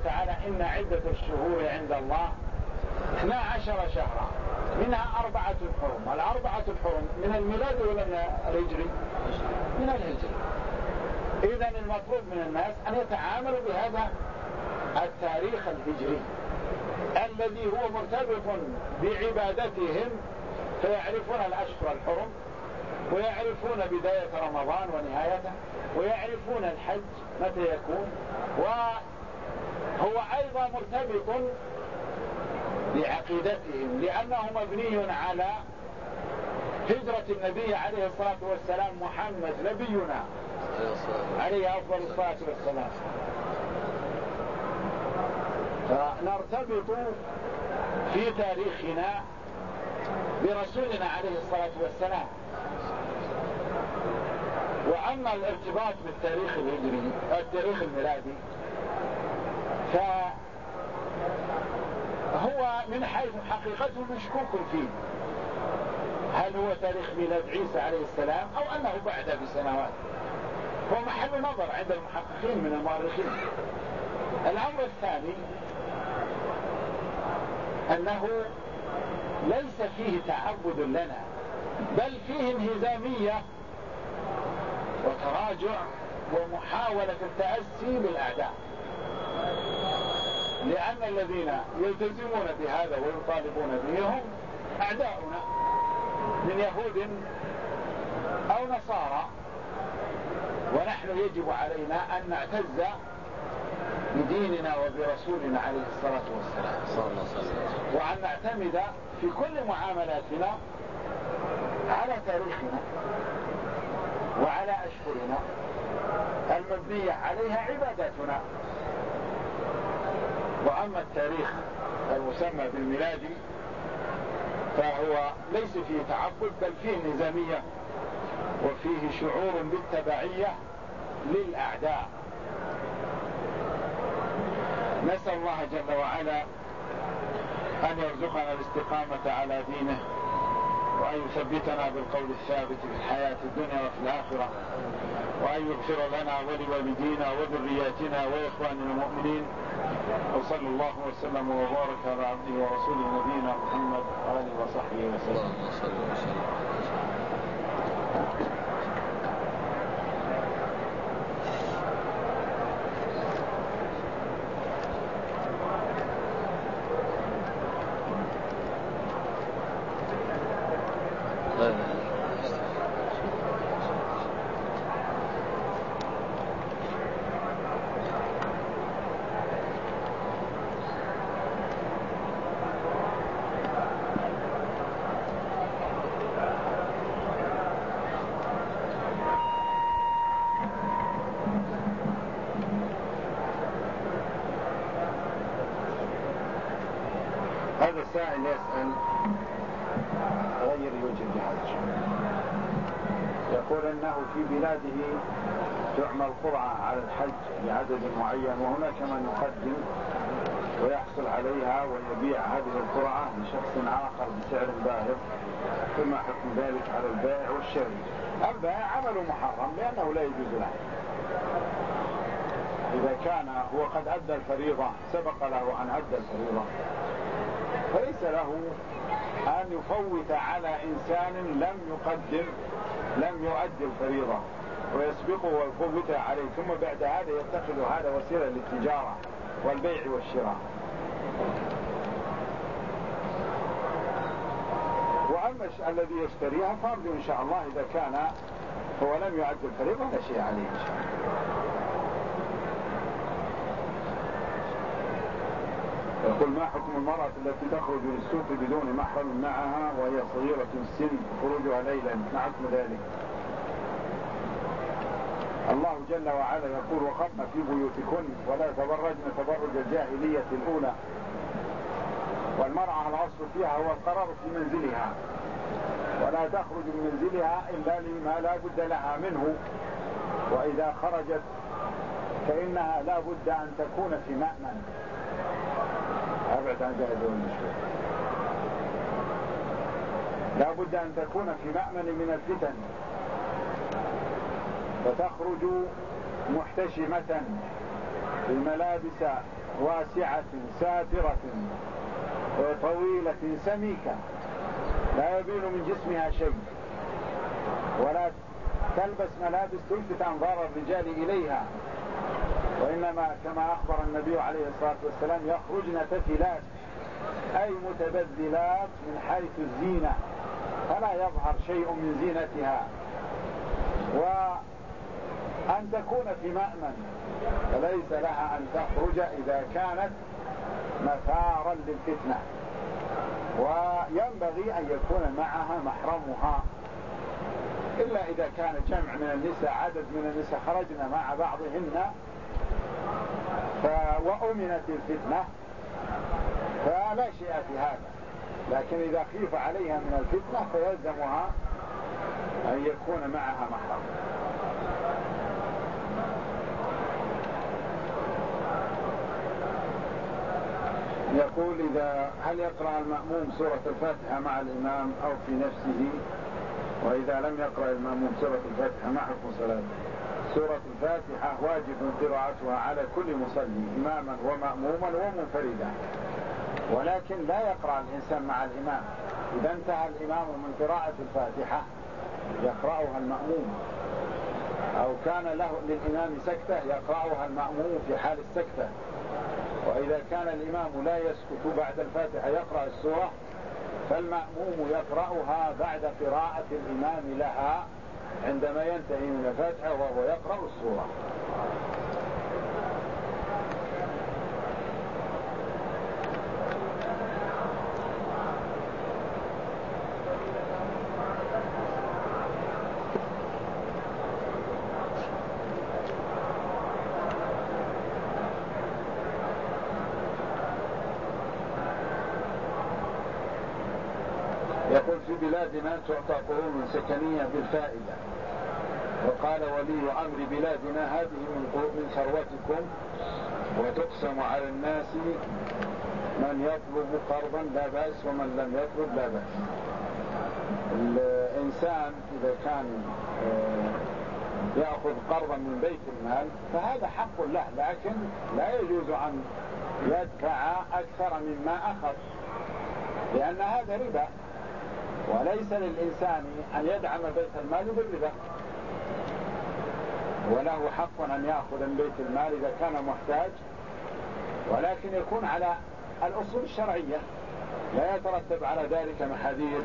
تعالى إن عدة الشهور عند الله 12 شهرا منها 4 حرم. 4 الحرم من الميلاد ولا من الهجري؟ من الهجري. إذن المطلوب من الناس أن يتعاملوا بهذا التاريخ الهجري الذي هو مرتبط بعبادتهم، فيعرفون الأشهر الحرم ويعرفون بداية رمضان ونهايته ويعرفون الحج متى يكون، وهو أيضا مرتبط بعقيدتهم لأنه مبني على هجرة النبي عليه الصلاة والسلام محمد نبينا عليه أفضل الصلاة والسلام. فنرتبط في تاريخنا برسولنا عليه الصلاة والسلام. وأما الارتباط بالتاريخ الهجري التاريخ الميلادي فهو من حيث حقيقته مشكوك فيه، هل هو تاريخ ميلاد عيسى عليه السلام أو أنه بعد بسنوات، هو محل نظر عند المحققين من المؤرخين. الأمر الثاني أنه ليس فيه تعبد لنا، بل فيه انهزامية وتراجع ومحاولة التأسي بالأعداء، لأن الذين يلتزمون بهذا ويطالبون به هم أعداؤنا من يهود أو نصارى، ونحن يجب علينا أن نعتز بديننا وبرسولنا عليه الصلاة والسلام وأن نعتمد في كل معاملاتنا على تاريخنا وعلى أشهرنا المبنية عليها عباداتنا. وأما التاريخ المسمى بالميلادي فهو ليس فيه تعبد بل فيه نظامية وفيه شعور بالتبعية للأعداء. نسأل الله جل وعلا أن يرزقنا الاستقامة على دينه وأن يثبتنا بالقول الثابت في الحياة الدنيا وفي الآخرة، وأن يغفر لنا ولوالدينا وذرياتنا وإخواننا المؤمنين. وصلى الله وسلم وبارك على عبده ورسوله نبينا محمد وآله وصحبه وسلم. هذا السائل يسأل غير يوجد جهاز، يقول انه في بلاده تعمل قرعة على الحج لعدد معين، وهناك من يقدم ويحصل عليها ويبيع هذه القرعة لشخص آخر بسعر باهظ، فما حكم ذلك على البائع والشاري؟ البائع عمله محرم لأنه لا يجوز له. إذا كان هو قد أدى الفريضة، سبق له أن أدى الفريضة، فليس له أن يفوت على إنسان لم يؤدي الفريضة ويسبقه ويفوتها عليه، ثم بعد هذا يتخذ هذا وسيلة للتجارة والبيع والشراء. وأما الذي يشتريها فرض إن شاء الله إذا كان هو لم يؤدي الفريضة لا شيء عليه إن شاء الله. يقول ما حكم المرأة التي تخرج للسوق بدون محرم معها وهي صغيرة السن خروجها ليلا، ما حكم ذلك؟ الله جل وعلا يقول وقرن في بيوتكن ولا تبرجن تبرج الجاهلية الأولى. والمرأة الأصل فيها هو القرار في منزلها، ولا تخرج من منزلها إلا لما لا بد لها منه، وإذا خرجت فإنها لا بد أن تكون في مأمن. أبعد عن ذلك المشكلة، لا بد أن تكون في مأمن من الفتن، فتخرج محتشمة بملابس واسعة ساترة طويلة سميكة لا يبين من جسمها شيء، ولا تلبس ملابس تلفت أنظار الرجال إليها، وإنما كما أخبر النبي عليه الصلاة والسلام يخرجن تفلات أي متبذلات من حيث الزينة، فلا يظهر شيء من زينتها، وأن تكون في مأمن، فليس لها أن تخرج إذا كانت مثارا للفتنة، وينبغي أن يكون معها محرمها، إلا إذا كان جمع من النساء، عدد من النساء خرجنا مع بعضهن وأمنت الفتنة فلا شيء في هذا، لكن إذا خيف عليها من الفتنة فيلزمها أن يكون معها محرم. يقول هل يقرأ المأموم سورة الفاتحة مع الإمام أو في نفسه؟ وإذا لم يقرأ المأموم سورة الفاتحة ما حكم صلاته؟ سورة الفاتحة واجب قراءتها على كل مصلي إماما ومأموما ومنفردا، ولكن لا يقرأ الإنسان مع الإمام. إذا انتهى الإمام من قراءة الفاتحة يقرأها المأموم، أو كان للإمام سكتة يقرأها المأموم في حال السكتة، وإذا كان الإمام لا يسكت بعد الفاتحة يقرأ السورة فالمأموم يقرأها بعد قراءة الإمام لها عندما ينتهي من الفاتحة وهو يقرأ السورة. يقول في بلادنا تعطى قروض سكنية بالفائدة، وقال ولي أمر بلادنا هذه من ثروتكم وتقسم على الناس، من يطلب قرضا لا بأس ومن لم يطلب لا بأس. الإنسان إذا كان يأخذ قرضا من بيت المال فهذا حق له، لكن لا يجوز أن يدفع أكثر مما أخذ، لأن هذا ربا، وليس للإنسان أن يدعم بيت المال بالربا، وله حق أن يأخذ من بيت المال إذا كان محتاج، ولكن يكون على الأصول الشرعية، لا يترتب على ذلك محاذير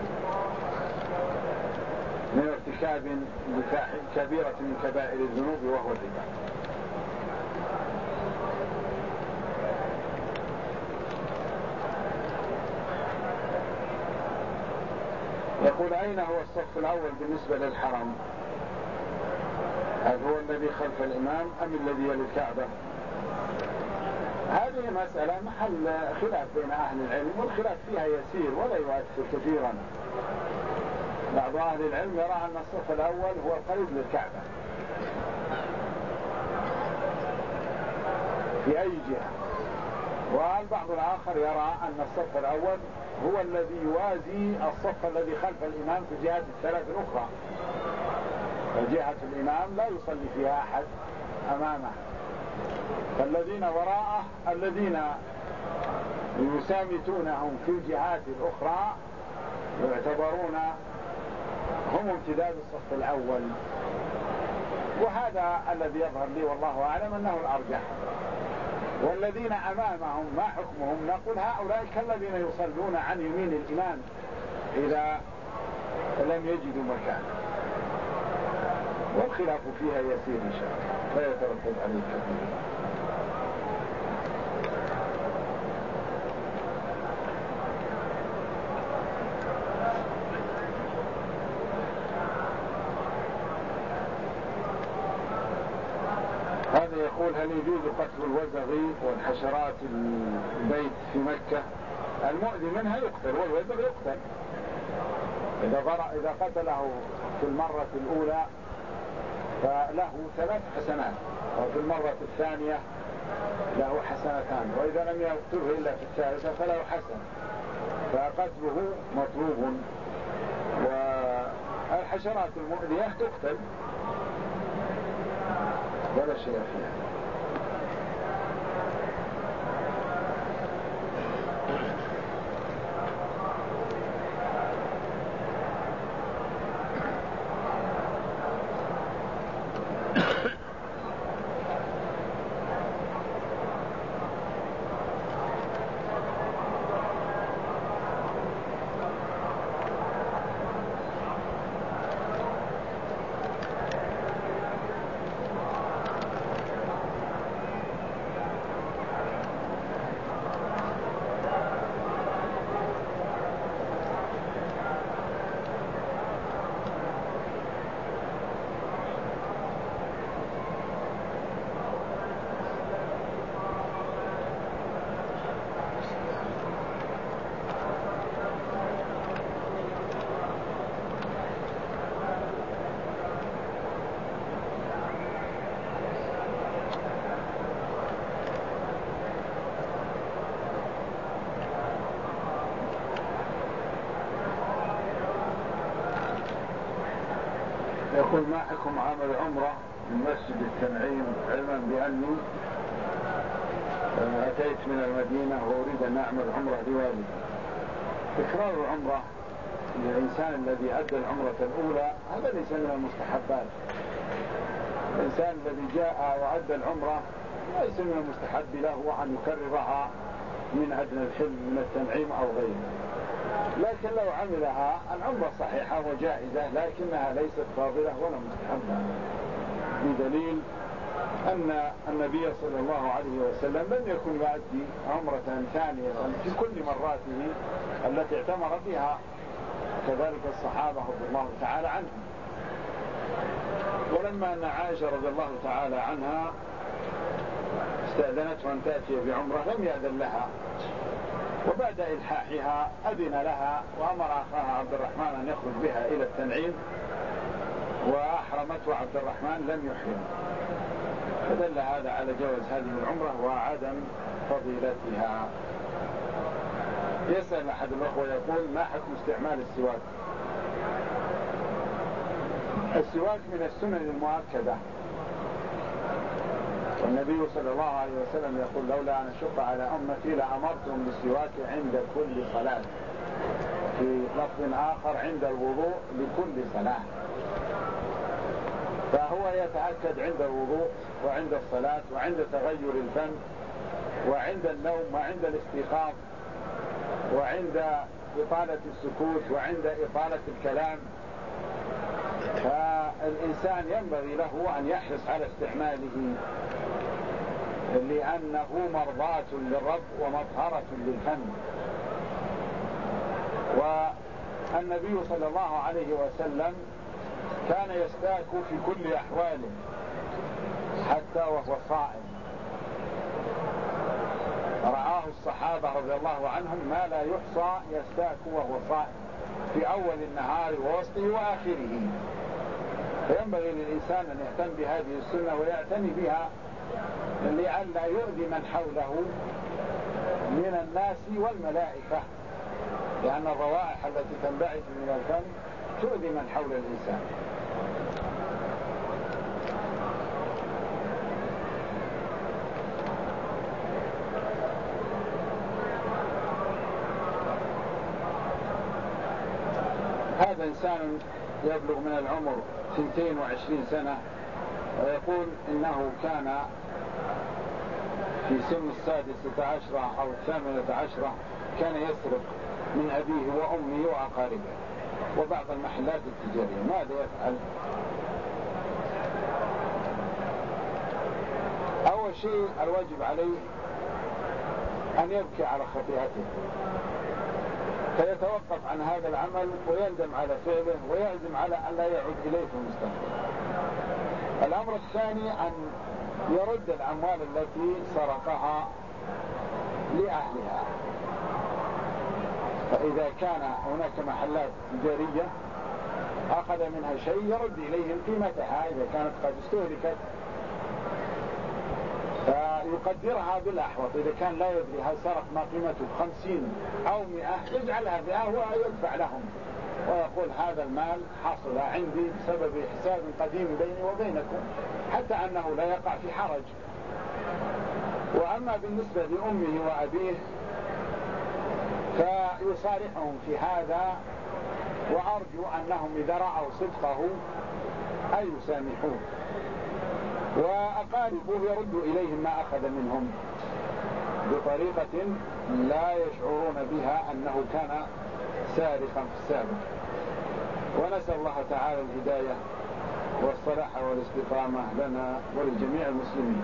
من ارتكاب كبيرة من كبائر الذنوب وهو الربا. يقول أين هو الصف الأول بالنسبة للحرم؟ هل هو الذي خلف الإمام أم الذي يلي الكعبة؟ هذه مسألة محل خلاف بين أهل العلم، والخلاف فيها يسير ولا يؤثر كثيرا. بعض أهل العلم يرى أن الصف الأول هو القريب للكعبة في أي جهة، والبعض الآخر يرى أن الصف الأول هو الذي يوازي الصف الذي خلف الإمام في الجهات الثلاث الأخرى، فجهة الإمام لا يصلي فيها أحد أمامه، فالذين وراءه الذين يسامتونهم في الجهات الأخرى يعتبرون هم امتداد الصف الأول، وهذا الذي يظهر لي والله أعلم أنه الأرجح. والذين أمامهم ما حكمهم؟ نقول هؤلاء كالذين يصلون عن يمين الإمام إذا لم يجدوا مكان، والخلاف فيها يسير إن شاء الله لا يترتب عليه كثير. هذا يقول هل يجوز قتل الوزغ والحشرات البيت في مكة؟ المؤذي منها يقتل والوزغ يقتل، إذا قتله في المرة الأولى فله 3 حسنات، وفي المرة الثانية له حسنتان، وإذا لم يقتله إلا في الثالثة فله حسن، فقتله مطلوب. والحشرات المؤذية تقتل ولا شيء فيها. يقول ما حكم عمل عمرة من مسجد التنعيم علما بأني أتيت من المدينة وأريد أن أعمل عمرة لوالدي. تكرار العمرة للإنسان الذي أدى العمرة الأولى هذا ليس من المستحبات. الإنسان الذي جاء وأدى العمرة ليس من المستحب له أن يكررها من أدنى الحلم من التنعيم أو غيره، لكن لو عملها العمرة صحيحة وجائزة لكنها ليست فاضلة ولا مستحبة، بدليل أن النبي صلى الله عليه وسلم لم يكن يؤدي عمرة ثانية في كل مراته التي اعتمر فيها، كذلك الصحابة رضي الله تعالى عنهم. ولما أن عائشة رضي الله تعالى عنها استأذنته أن تأتي بعمرة لم يأذن لها، وبعد إلحاحها أذن لها وأمر أخاها عبد الرحمن أن يخرج بها إلى التنعيم، وأحرمته عبد الرحمن لم يحرم، فدل هذا على جواز هذه العمرة وعدم فضيلتها. يسأل أحد الأخوة يقول ما حكم استعمال السواك؟ السواك من السنن المؤكدة، والنبي صلى الله عليه وسلم يقول لولا أن أشق على أمتي لأمرتهم بالسواك عند كل صلاة، في لفظ آخر عند الوضوء لكل صلاة، فهو يتأكد عند الوضوء وعند الصلاة وعند تغير الفم وعند النوم وعند الاستيقاظ وعند إطالة السكوت وعند إطالة الكلام. فالإنسان ينبغي له أن يحرص على استعماله لأنه مرضاة للرب ومطهرة للفم. والنبي صلى الله عليه وسلم كان يستاك في كل أحواله حتى وهو صائم، رآه الصحابة رضي الله عنهم ما لا يحصى يستاك وهو صائم في أول النهار ووسطه وآخره. فينبغي للإنسان أن يهتم بهذه السنة ويعتني بها لئلا يؤذي من حوله من الناس والملائكة، لأن الروائح التي تنبعث من الفم تؤذي من حول الإنسان. هذا إنسان يبلغ من العمر 22 سنة ويقول إنه كان في سن 16 أو 18 كان يسرق من أبيه وأمه وأقاربه وبعض المحلات التجارية. ماذا يفعل؟ أول شيء الواجب عليه أن يبكي على خطيئته فيتوقف عن هذا العمل ويندم على فعله ويعزم على أن لا يعود إليه في المستقبل. الأمر الثاني أن يرد الأموال التي سرقها لأهلها، فإذا كان هناك محلات تجارية أخذ منها شيء يرد إليهم قيمتها إذا كانت قد استهلكت، فيقدرها بالأحوط. إذا كان لا يدري هل سرق ما قيمته 50 أو 100 يجعلها 100 ويدفع لهم ويقول هذا المال حصل عندي بسبب حساب قديم بيني وبينكم، حتى أنه لا يقع في حرج. وأما بالنسبة لأمه وأبيه فيصارحهم في هذا، وأرجو أنهم إذا رأوا صدقه أن يسامحوه، وأقاربه يردوا إليهم ما أخذ منهم بطريقة لا يشعرون بها أنه كان سارقا في السابق. ونسأل الله تعالى الهداية والصلاح والاستقامة لنا ولجميع المسلمين.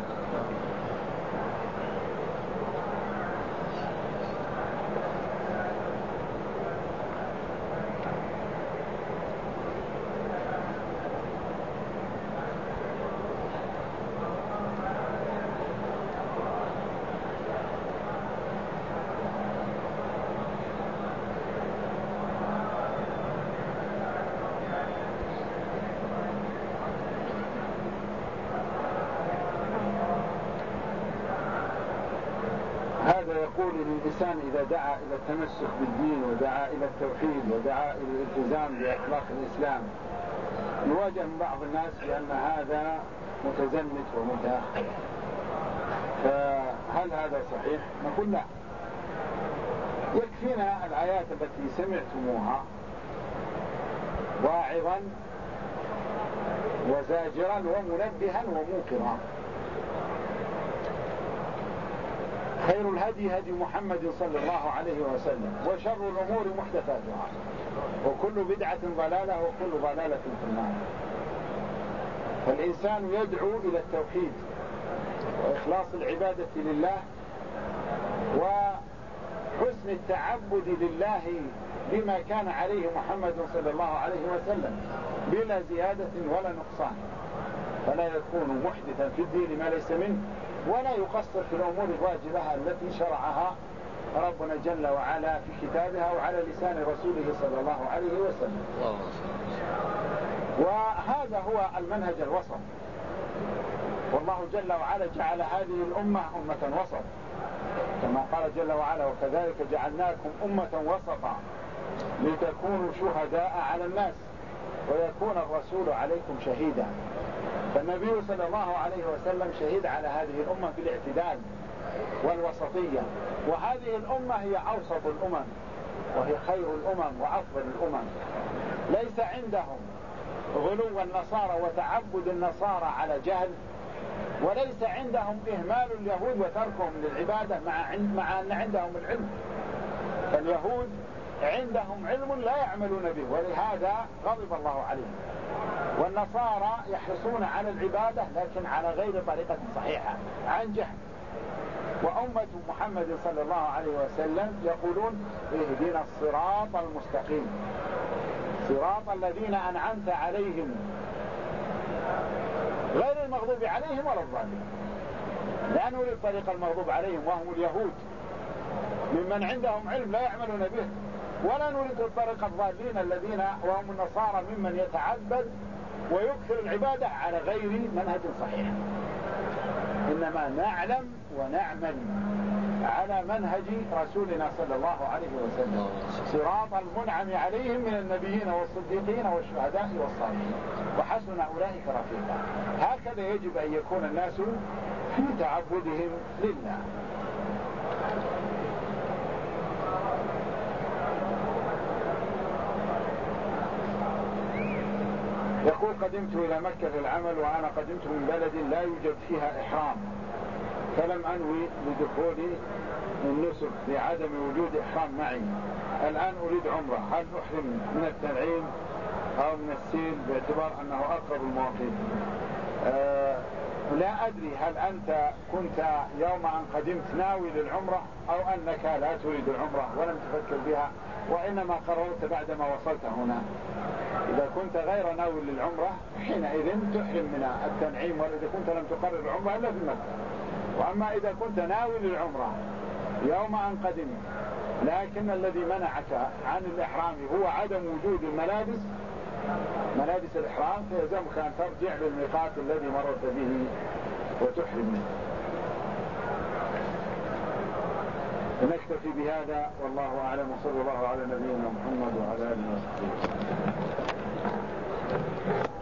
يقول الإنسان إذا دعا إلى التمسك بالدين ودعا إلى التوحيد ودعا إلى الالتزام بأخلاق الإسلام يواجه من بعض الناس بأن هذا متزمت ومتأخر، فهل هذا صحيح؟ نقول لا، يكفينا الآيات التي سمعتموها واعظا وزاجرا ومنبها وموقرا. خير الهدي هدي محمد صلى الله عليه وسلم، وشر الأمور محدثاتها، وكل بدعة ضلالة، وكل ضلالة في النار. فالإنسان يدعو إلى التوحيد وإخلاص العبادة لله وحسن التعبد لله بما كان عليه محمد صلى الله عليه وسلم بلا زيادة ولا نقصان، فلا يكون محدثا في الدين ما ليس منه، ولا يقصر في الأمور الواجبة التي شرعها ربنا جل وعلا في كتابها وعلى لسان رسوله صلى الله عليه وسلم. وهذا هو المنهج الوسط، والله جل وعلا جعل هذه الأمة أمة وسط، كما قال جل وعلا: وكذلك جعلناكم أمة وسطا لتكونوا شهداء على الناس ويكون الرسول عليكم شهيدا. فالنبي صلى الله عليه وسلم شهيد على هذه الأمة بالاعتدال والوسطية، وهذه الأمة هي أوسط الأمم وهي خير الأمم وأفضل الأمم. ليس عندهم غلو النصارى وتعبد النصارى على جهل، وليس عندهم إهمال اليهود وتركهم للعبادة مع أن عندهم العلم. فاليهود عندهم علم لا يعملون به، ولهذا غضب الله عليهم. والنصارى يحرصون على العبادة لكن على غير طريقة صحيحة عن جهل. وأمة محمد صلى الله عليه وسلم يقولون: اهدنا الصراط المستقيم صراط الذين أنعمت عليهم غير المغضوب عليهم ولا الضالين. لا نريد طريق المغضوب عليهم وهم اليهود ممن عندهم علم لا يعملون به، ولا نريد طريق الضالين الذين وهم النصارى ممن يتعبد ويكثر العبادة على غير منهج صحيح. إنما نعلم ونعمل على منهج رسولنا صلى الله عليه وسلم، صراط المنعم عليهم من النبيين والصديقين والشهداء والصالحين وحسن أولئك رفيقا. هكذا يجب أن يكون الناس في تعبدهم لله. يقول: قدمت إلى مكة للعمل وأنا قدمت من بلد لا يوجد فيها إحرام، فلم أنوي لدخول النسك لعدم وجود إحرام معي. الآن أريد عمرة، هل أحرم من التنعيم أو من السيل باعتبار أنه أقرب المواقيت؟ لا أدري هل أنت كنت يوم أن قدمت ناوي للعمرة أو أنك لا تريد العمرة ولم تفكر بها وإنما قررت بعدما وصلت هنا. إذا كنت غير ناوي للعمرة حينئذ تحرم من التنعيم، وإذا كنت لم تقرر العمرة إلا في مكة. وأما إذا كنت ناوي للعمرة يوم أن قدمت لكن الذي منعك عن الإحرام هو عدم وجود ملابس الإحرام، فيلزمك أن ترجع للميقات الذي مررت به وتحرم منه. نكتفي بهذا والله أعلم، وصلى الله على نبينا محمد وعلى آله وصحبه.